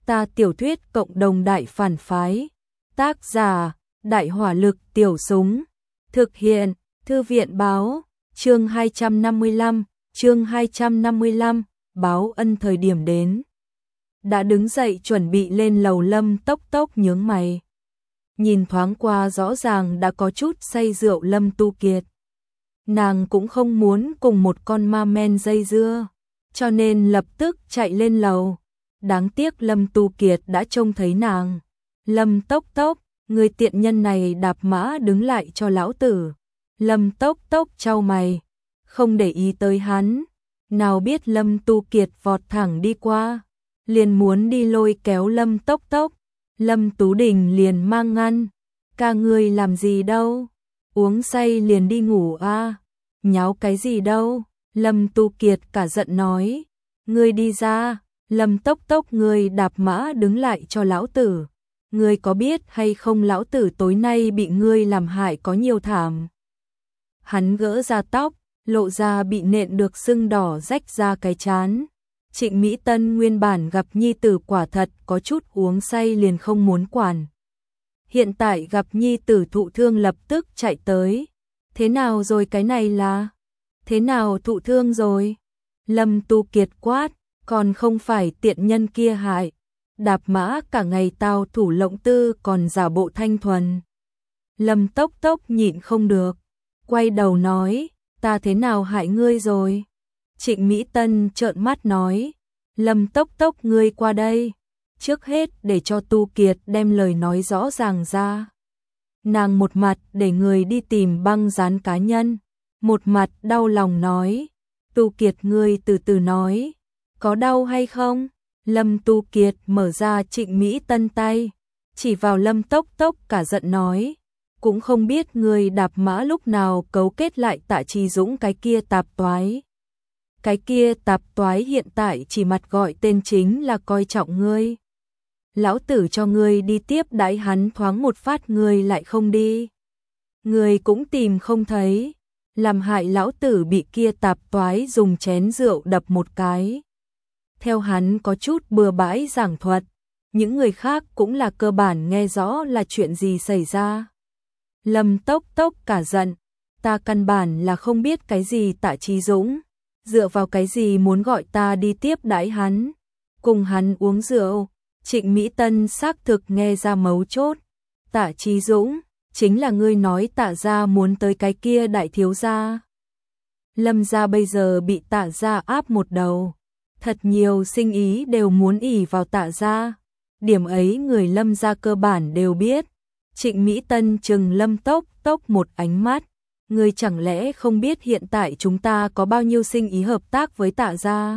Ta tiểu thuyết cộng đồng đại phản phái. Tác giả, Đại hỏa lực tiểu súng. Thực hiện, Thư viện báo, chương 255, báo ân thời điểm đến. Đã đứng dậy chuẩn bị lên lầu, Lâm Tốc Tốc nhướng mày. Nhìn thoáng qua rõ ràng đã có chút say rượu Lâm Tu Kiệt. Nàng cũng không muốn cùng một con ma men dây dưa, cho nên lập tức chạy lên lầu. Đáng tiếc Lâm Tu Kiệt đã trông thấy nàng. Lâm Tốc Tốc, người tiện nhân này đạp mã đứng lại cho lão tử. Lâm Tốc Tốc chau mày, không để ý tới hắn. Nào biết Lâm Tu Kiệt vọt thẳng đi qua, liền muốn đi lôi kéo Lâm Tốc Tốc. Lâm Tú Đình liền mang ngăn. Ca ngươi làm gì đâu? Uống say liền đi ngủ à? Nháo cái gì đâu? Lâm Tu Kiệt cả giận nói. Ngươi đi ra. Lâm Tốc Tốc, ngươi đạp mã đứng lại cho lão tử. Ngươi có biết hay không lão tử tối nay bị ngươi làm hại có nhiều thảm. Hắn gỡ ra tóc, lộ ra bị nện được sưng đỏ rách ra cái trán. Trịnh Mỹ Tân nguyên bản gặp nhi tử quả thật có chút uống say liền không muốn quản. Hiện tại gặp nhi tử thụ thương lập tức chạy tới. Thế nào rồi, cái này là? Thế nào thụ thương rồi? Lâm Tu Kiệt quát, còn không phải tiện nhân kia hại. Đạp mã cả ngày tao thủ lộng tư còn giả bộ thanh thuần. Lâm Tốc Tốc nhịn không được, quay đầu nói, ta thế nào hại ngươi rồi? Trịnh Mỹ Tân trợn mắt nói, Lâm Tốc Tốc, ngươi qua đây. Trước hết để cho Tu Kiệt đem lời nói rõ ràng ra. Nàng một mặt để người đi tìm băng dán cá nhân, một mặt đau lòng nói, Tu Kiệt ngươi từ từ nói, có đau hay không? Lâm Tu Kiệt mở ra Trịnh Mỹ Tân tay, chỉ vào Lâm Tốc Tốc cả giận nói, cũng không biết ngươi đạp mã lúc nào cấu kết lại Tạ Chi Dũng cái kia tạp toái. Cái kia tạp toái hiện tại chỉ mặt gọi tên chính là coi trọng ngươi. Lão tử cho ngươi đi tiếp đãi hắn thoáng một phát ngươi lại không đi. Ngươi cũng tìm không thấy, làm hại lão tử bị kia tạp toái dùng chén rượu đập một cái. Theo hắn có chút bừa bãi giảng thuật, những người khác cũng là cơ bản nghe rõ là chuyện gì xảy ra. Lâm Tốc Tốc cả giận, ta căn bản là không biết cái gì Tạ Chi Dũng, dựa vào cái gì muốn gọi ta đi tiếp đãi hắn, cùng hắn uống rượu. Trịnh Mỹ Tân xác thực nghe ra mấu chốt. Tạ Chi Dũng, chính là ngươi nói Tạ gia muốn tới cái kia đại thiếu gia. Lâm gia bây giờ bị Tạ gia áp một đầu, thật nhiều sinh ý đều muốn ỷ vào Tạ gia. Điểm ấy người Lâm gia cơ bản đều biết. Trịnh Mỹ Tân trừng Lâm Tốc Tốc một ánh mắt, ngươi chẳng lẽ không biết hiện tại chúng ta có bao nhiêu sinh ý hợp tác với Tạ gia?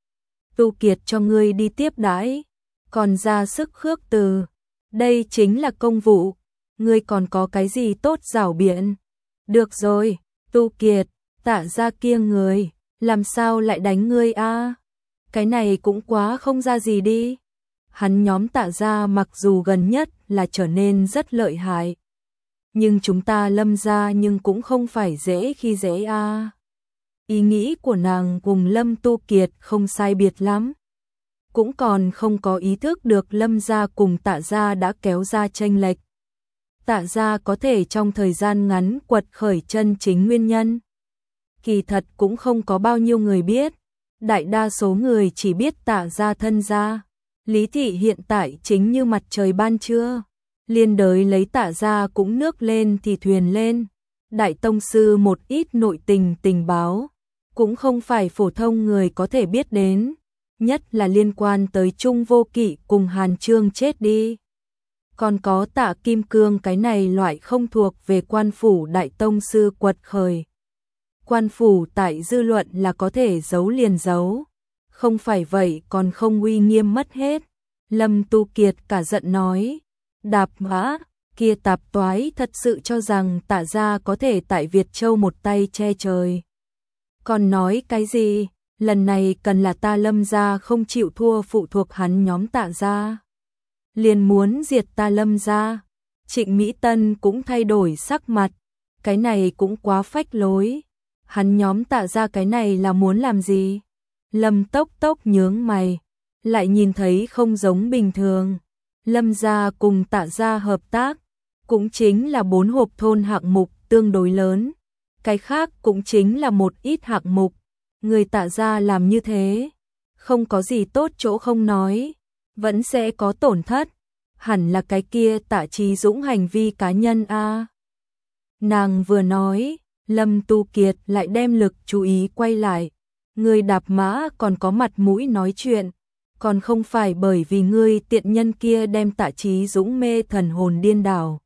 Tu Kiệt cho ngươi đi tiếp đãi, còn ra sức khước từ, đây chính là công vụ, ngươi còn có cái gì tốt giảo biện? Được rồi, Tu Kiệt, Tạ gia kia người, làm sao lại đánh ngươi a? Cái này cũng quá không ra gì đi. Hắn nhóm Tạ gia mặc dù gần nhất là trở nên rất lợi hại, nhưng chúng ta Lâm gia nhưng cũng không phải dễ khi dễ a. Ý nghĩ của nàng cùng Lâm Tu Kiệt không sai biệt lắm, cũng còn không có ý thức được Lâm gia cùng Tạ gia đã kéo ra chênh lệch. Tạ gia có thể trong thời gian ngắn quật khởi chân chính nguyên nhân, kỳ thật cũng không có bao nhiêu người biết. Đại đa số người chỉ biết Tạ gia thân gia. Lý thị hiện tại chính như mặt trời ban trưa, liên đới lấy Tạ gia cũng nước lên thì thuyền lên. Đại tông sư một ít nội tình tình báo, cũng không phải phổ thông người có thể biết đến, nhất là liên quan tới Trung Vô Kỵ cùng Hàn Trương chết đi. Còn có Tạ Kim Cương cái này loại không thuộc về quan phủ đại tông sư quật khởi. Quan phủ tại dư luận là có thể giấu liền giấu, không phải vậy còn không uy nghiêm mất hết. Lâm Tu Kiệt cả giận nói, đạp mã, kia tạp toái thật sự cho rằng Tạ gia có thể tại Việt Châu một tay che trời. Còn nói cái gì, lần này cần là ta Lâm gia không chịu thua phụ thuộc hắn nhóm Tạ gia, liền muốn diệt ta Lâm gia. Trịnh Mỹ Tân cũng thay đổi sắc mặt, cái này cũng quá phách lối. Hắn nhóm Tạ gia cái này là muốn làm gì? Lâm Tốc Tốc nhướng mày, lại nhìn thấy không giống bình thường. Lâm gia cùng Tạ gia hợp tác, cũng chính là 4 hộp thôn hạng mục tương đối lớn. Cái khác cũng chính là một ít hạng mục. Người Tạ gia làm như thế, không có gì tốt chỗ không nói, vẫn sẽ có tổn thất. Hẳn là cái kia Tạ Chí Dũng hành vi cá nhân a. Nàng vừa nói, Lâm Tu Kiệt lại đem lực chú ý quay lại. Người đạp mã còn có mặt mũi nói chuyện, còn không phải bởi vì ngươi tiện nhân kia đem Tạ Chí Dũng mê thần hồn điên đảo.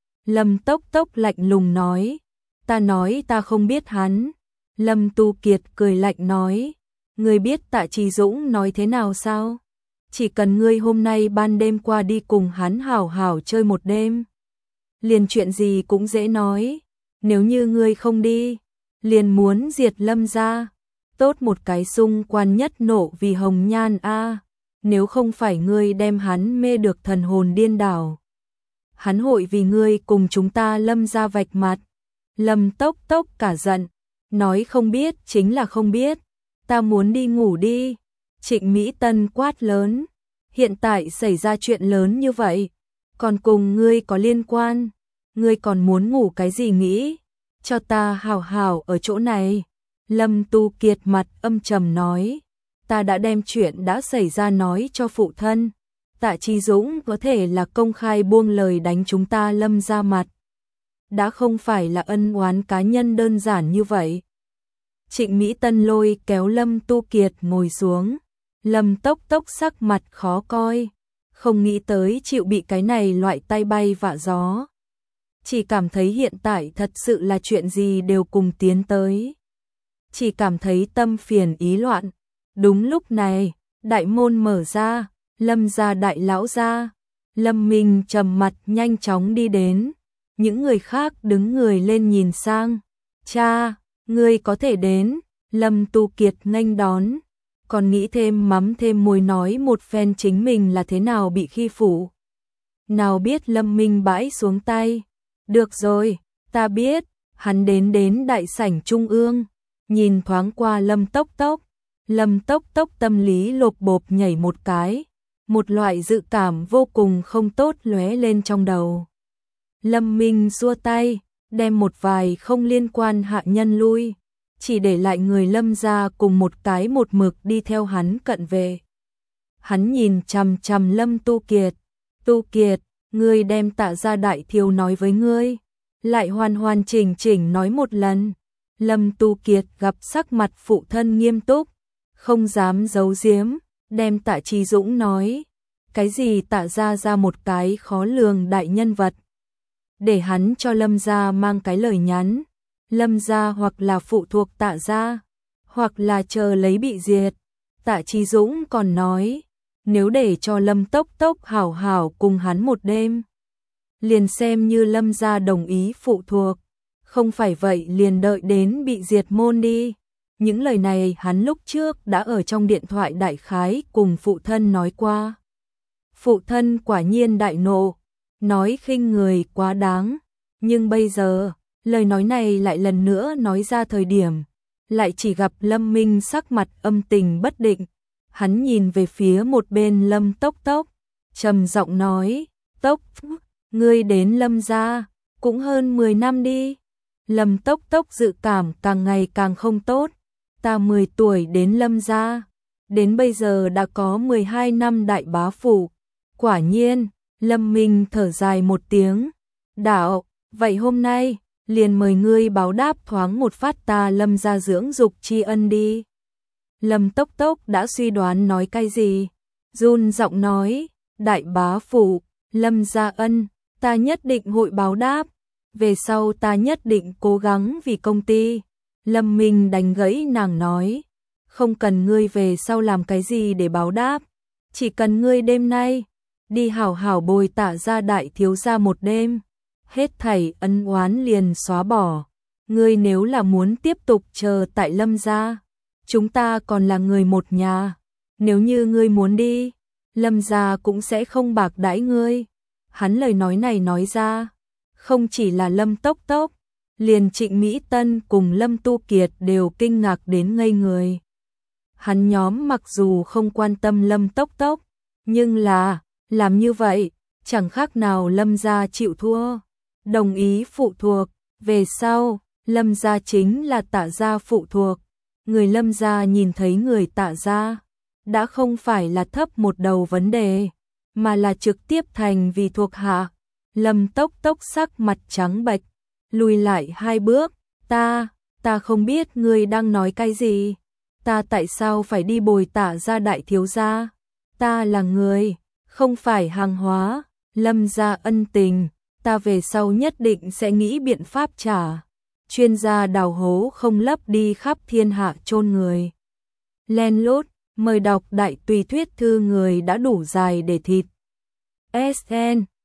Lâm Tốc Tốc lạnh lùng nói, ta nói ta không biết hắn. Lâm Tu Kiệt cười lạnh nói, ngươi biết Tạ Chí Dũng nói thế nào sao? Chỉ cần ngươi hôm nay ban đêm qua đi cùng hắn hảo hảo chơi một đêm, liền chuyện gì cũng dễ nói. Nếu như ngươi không đi, liền muốn diệt Lâm gia. Tốt một cái xung quan nhất nộ vì hồng nhan a. Nếu không phải ngươi đem hắn mê được thần hồn điên đảo, hắn hội vì ngươi cùng chúng ta Lâm gia vạch mặt. Lâm Tốc Tốc cả giận, nói không biết chính là không biết, ta muốn đi ngủ đi. Trịnh Mỹ Tân quát lớn, hiện tại xảy ra chuyện lớn như vậy, còn cùng ngươi có liên quan, ngươi còn muốn ngủ cái gì nghĩ, cho ta hảo hảo ở chỗ này. Lâm Tu Kiệt mặt âm trầm nói, ta đã đem chuyện đã xảy ra nói cho phụ thân. Tạ Chí Dũng có thể là công khai buông lời đánh chúng ta Lâm ra mặt, đã không phải là ân oán cá nhân đơn giản như vậy. Trịnh Mỹ Tân lôi kéo Lâm Tu Kiệt ngồi xuống. Lâm Tốc Tốc sắc mặt khó coi, không nghĩ tới chịu bị cái này loại tay bay vạ gió. Chỉ cảm thấy hiện tại thật sự là chuyện gì đều cùng tiến tới. Chỉ cảm thấy tâm phiền ý loạn. Đúng lúc này, đại môn mở ra, Lâm gia đại lão ra. Lâm Minh trầm mặt nhanh chóng đi đến. Những người khác đứng người lên nhìn sang. Cha, ngươi có thể đến. Lâm Tu Kiệt nghênh đón, còn nghĩ thêm mắm thêm muối nói một phen chính mình là thế nào bị khi phụ. Nào biết Lâm Minh bãi xuống tay. Được rồi, ta biết. Hắn đến đại sảnh trung ương, nhìn thoáng qua Lâm Tốc Tốc. Lâm Tốc Tốc tâm lý lộp bộp nhảy một cái, một loại dự cảm vô cùng không tốt lóe lên trong đầu. Lâm Minh xua tay, đem một vài không liên quan hạ nhân lui, chỉ để lại người Lâm gia cùng một cái một mực đi theo hắn cận về. Hắn nhìn chằm chằm Lâm Tu Kiệt. Tu Kiệt, ngươi đem Tạ gia đại thiếu nói với ngươi, lại hoàn hoàn chỉnh chỉnh nói một lần. Lâm Tu Kiệt gặp sắc mặt phụ thân nghiêm túc, không dám giấu giếm, đem Tạ Chí Dũng nói. Cái gì Tạ gia ra một cái khó lường đại nhân vật, để hắn cho Lâm gia mang cái lời nhắn. Lâm gia hoặc là phụ thuộc Tạ gia, hoặc là chờ lấy bị diệt. Tạ Chí Dũng còn nói, nếu để cho Lâm Tốc Tốc hảo hảo cùng hắn một đêm, liền xem như Lâm gia đồng ý phụ thuộc, không phải vậy liền đợi đến bị diệt môn đi. Những lời này hắn lúc trước đã ở trong điện thoại đại khái cùng phụ thân nói qua. Phụ thân quả nhiên đại nộ, nói khinh người quá đáng, nhưng bây giờ, lời nói này lại lần nữa nói ra thời điểm, lại chỉ gặp Lâm Minh sắc mặt âm tình bất định. Hắn nhìn về phía một bên Lâm Tốc Tốc, trầm giọng nói, Tốc, ngươi đến Lâm gia, cũng hơn 10 năm đi. Lâm Tốc Tốc dự cảm càng ngày càng không tốt, ta 10 tuổi đến Lâm gia, đến bây giờ đã có 12 năm đại bá phủ. Quả nhiên, Lâm Minh thở dài một tiếng, đạo, vậy hôm nay, liền mời ngươi báo đáp thoáng một phát ta Lâm gia dưỡng dục tri ân đi. Lâm Tốc Tốc đã suy đoán nói cái gì, run giọng nói, đại bá phủ, Lâm gia ân, ta nhất định hội báo đáp, về sau ta nhất định cố gắng vì công ty. Lâm Minh đánh gãy nàng nói, không cần ngươi về sau làm cái gì để báo đáp, chỉ cần ngươi đêm nay đi hảo hảo bồi Tạ gia đại thiếu gia một đêm, hết thảy ân oán liền xóa bỏ. Ngươi nếu là muốn tiếp tục chờ tại Lâm gia, chúng ta còn là người một nhà, nếu như ngươi muốn đi, Lâm gia cũng sẽ không bạc đãi ngươi. Hắn lời nói này nói ra, không chỉ là Lâm Tốc Tốc, liền Trịnh Mỹ Tân cùng Lâm Tu Kiệt đều kinh ngạc đến ngây người. hắn nhóm mặc dù không quan tâm Lâm Tốc Tốc, nhưng là, làm như vậy, chẳng khác nào Lâm gia chịu thua, đồng ý phụ thuộc, về sau, Lâm gia chính là Tạ gia phụ thuộc, người Lâm gia nhìn thấy người Tạ gia, đã không phải là thấp một đầu vấn đề, mà là trực tiếp thành vì thuộc hạ. Lâm Tốc Tốc sắc mặt trắng bệch, lùi lại 2 bước, ta không biết ngươi đang nói cái gì, ta tại sao phải đi bồi Tạ gia đại thiếu gia, ta là người, không phải hàng hóa, Lâm gia ân tình, ta về sau nhất định sẽ nghĩ biện pháp trả. Chuyên gia đào hố không lấp đi khắp thiên hạ chôn người. Len lút, mời đọc đại tùy thuyết thư người đã đủ dài để thịt. SN